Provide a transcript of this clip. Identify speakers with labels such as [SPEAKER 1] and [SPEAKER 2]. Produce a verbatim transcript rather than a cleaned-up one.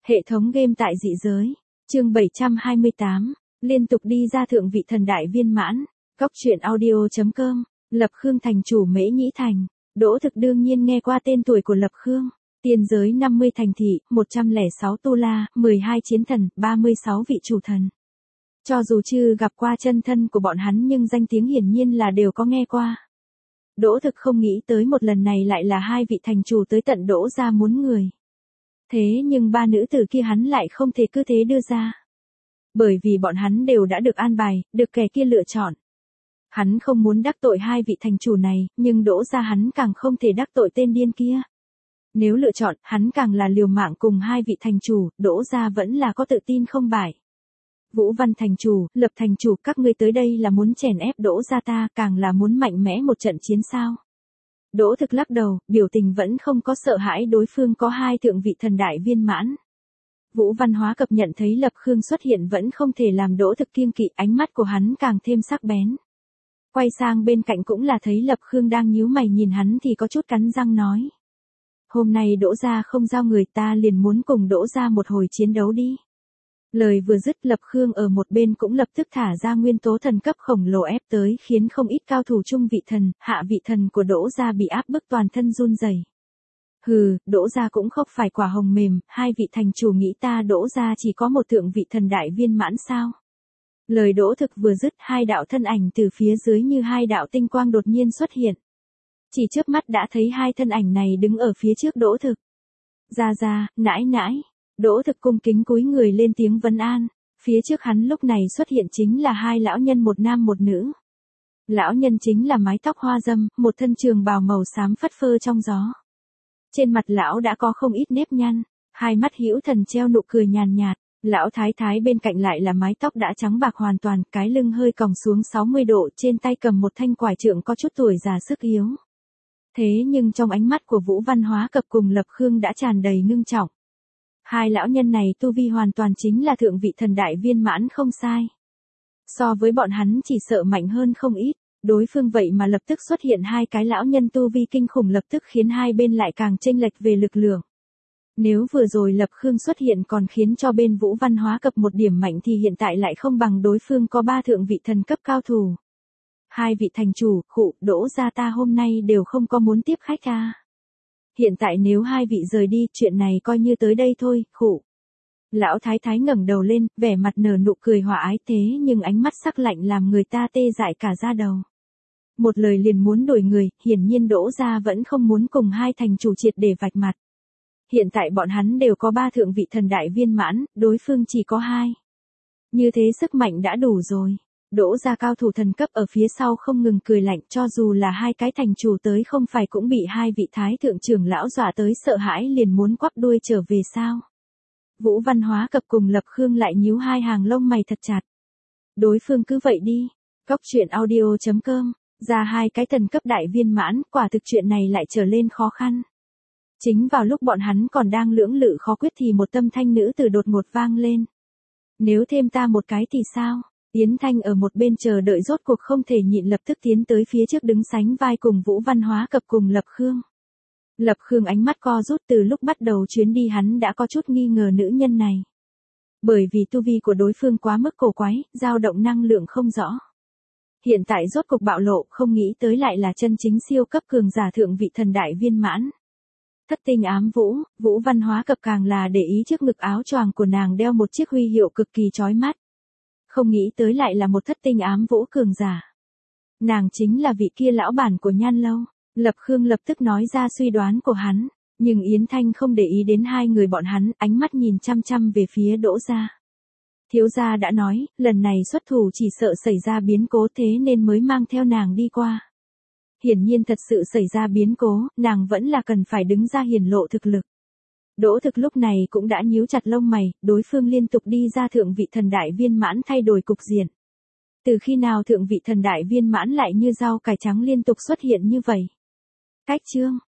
[SPEAKER 1] Hệ thống game tại dị giới. Chương bảy trăm hai mươi tám. Liên tục đi ra thượng vị thần đại viên mãn. Góc truyện audio.com. Lập Khương thành chủ Mễ Nhĩ Thành. Đỗ Thực đương nhiên nghe qua tên tuổi của Lập Khương. Tiên giới năm mươi thành thị, một trăm lẻ sáu tu la, mười hai chiến thần, ba mươi sáu vị chủ thần. Cho dù chưa gặp qua chân thân của bọn hắn nhưng danh tiếng hiển nhiên là đều có nghe qua. Đỗ Thực không nghĩ tới một lần này lại là hai vị thành chủ tới tận Đỗ gia muốn người. Thế nhưng ba nữ tử kia hắn lại không thể cứ thế đưa ra. Bởi vì bọn hắn đều đã được an bài, được kẻ kia lựa chọn. Hắn không muốn đắc tội hai vị thành chủ này, nhưng Đỗ gia hắn càng không thể đắc tội tên điên kia. Nếu lựa chọn, hắn càng là liều mạng cùng hai vị thành chủ, Đỗ gia vẫn là có tự tin không bại. Vũ Văn thành chủ, Lập thành chủ, các ngươi tới đây là muốn chèn ép Đỗ gia ta, càng là muốn mạnh mẽ một trận chiến sao? Đỗ Thực lắc đầu, biểu tình vẫn không có sợ hãi đối phương có hai thượng vị thần đại viên mãn. Vũ Văn Hóa cập nhận thấy Lập Khương xuất hiện vẫn không thể làm Đỗ Thực kiêng kỵ, ánh mắt của hắn càng thêm sắc bén. Quay sang bên cạnh cũng là thấy Lập Khương đang nhíu mày nhìn hắn thì có chút cắn răng nói. Hôm nay Đỗ gia không giao người, ta liền muốn cùng Đỗ gia một hồi chiến đấu đi. Lời vừa dứt, Lập Khương ở một bên cũng lập tức thả ra nguyên tố thần cấp khổng lồ ép tới, khiến không ít cao thủ trung vị thần, hạ vị thần của Đỗ gia bị áp bức toàn thân run rẩy. Hừ, Đỗ gia cũng không phải quả hồng mềm, hai vị thành chủ nghĩ ta Đỗ gia chỉ có một thượng vị thần đại viên mãn sao? Lời Đỗ Thực vừa dứt, hai đạo thân ảnh từ phía dưới như hai đạo tinh quang đột nhiên xuất hiện. Chỉ chớp mắt đã thấy hai thân ảnh này đứng ở phía trước Đỗ Thực. Gia gia, nãi nãi. Đỗ Thực cung kính cúi người lên tiếng vấn an. Phía trước hắn lúc này xuất hiện chính là hai lão nhân, một nam một nữ. Lão nhân chính là mái tóc hoa dâm, một thân trường bào màu xám phất phơ trong gió. Trên mặt lão đã có không ít nếp nhăn, hai mắt hữu thần treo nụ cười nhàn nhạt. Lão thái thái bên cạnh lại là mái tóc đã trắng bạc hoàn toàn, cái lưng hơi còng xuống sáu mươi độ, trên tay cầm một thanh quải trượng có chút tuổi già sức yếu. Thế nhưng trong ánh mắt của Vũ Văn Hóa cập cùng Lập Khương đã tràn đầy ngưng trọng. Hai lão nhân này tu vi hoàn toàn chính là thượng vị thần đại viên mãn không sai. So với bọn hắn chỉ sợ mạnh hơn không ít, đối phương vậy mà lập tức xuất hiện hai cái lão nhân tu vi kinh khủng, lập tức khiến hai bên lại càng chênh lệch về lực lượng. Nếu vừa rồi Lập Khương xuất hiện còn khiến cho bên Vũ Văn Hóa cập một điểm mạnh thì hiện tại lại không bằng đối phương có ba thượng vị thần cấp cao thủ. Hai vị thành chủ, khụ, Đỗ gia ta hôm nay đều không có muốn tiếp khách à. Hiện tại nếu hai vị rời đi, chuyện này coi như tới đây thôi, khụ. Lão thái thái ngẩng đầu lên, vẻ mặt nở nụ cười hòa ái, thế nhưng ánh mắt sắc lạnh làm người ta tê dại cả da đầu. Một lời liền muốn đuổi người, hiển nhiên Đỗ gia vẫn không muốn cùng hai thành chủ triệt để vạch mặt. Hiện tại bọn hắn đều có ba thượng vị thần đại viên mãn, đối phương chỉ có hai. Như thế sức mạnh đã đủ rồi. Đỗ gia cao thủ thần cấp ở phía sau không ngừng cười lạnh, cho dù là hai cái thành chủ tới không phải cũng bị hai vị thái thượng trưởng lão dọa tới sợ hãi liền muốn quắp đuôi trở về sao. Vũ Văn Hóa cập cùng Lập Khương lại nhíu hai hàng lông mày thật chặt. Đối phương cứ vậy đi. Góc truyện audio.com. Ra hai cái thần cấp đại viên mãn, quả thực chuyện này lại trở lên khó khăn. Chính vào lúc bọn hắn còn đang lưỡng lự khó quyết thì một tâm thanh nữ từ đột ngột vang lên. Nếu thêm ta một cái thì sao? Yến Thanh ở một bên chờ đợi rốt cuộc không thể nhịn, lập tức tiến tới phía trước đứng sánh vai cùng Vũ Văn Hóa cập cùng Lập Khương. Lập Khương ánh mắt co rút, từ lúc bắt đầu chuyến đi hắn đã có chút nghi ngờ nữ nhân này. Bởi vì tu vi của đối phương quá mức cổ quái, dao động năng lượng không rõ. Hiện tại rốt cuộc bạo lộ, không nghĩ tới lại là chân chính siêu cấp cường giả thượng vị thần đại viên mãn. Thất tinh ám vũ, Vũ Văn Hóa cập càng là để ý trước ngực áo choàng của nàng đeo một chiếc huy hiệu cực kỳ chói mắt. Không nghĩ tới lại là một thất tinh ám vũ cường giả. Nàng chính là vị kia lão bản của Nhan Lâu. Lập Khương lập tức nói ra suy đoán của hắn, nhưng Yến Thanh không để ý đến hai người bọn hắn, ánh mắt nhìn chăm chăm về phía Đỗ gia. Thiếu gia đã nói, lần này xuất thủ chỉ sợ xảy ra biến cố, thế nên mới mang theo nàng đi qua. Hiển nhiên thật sự xảy ra biến cố, nàng vẫn là cần phải đứng ra hiển lộ thực lực. Đỗ Thực lúc này cũng đã nhíu chặt lông mày, đối phương liên tục đi ra thượng vị thần đại viên mãn thay đổi cục diện. Từ khi nào thượng vị thần đại viên mãn lại như rau cải trắng liên tục xuất hiện như vậy? Cách chương,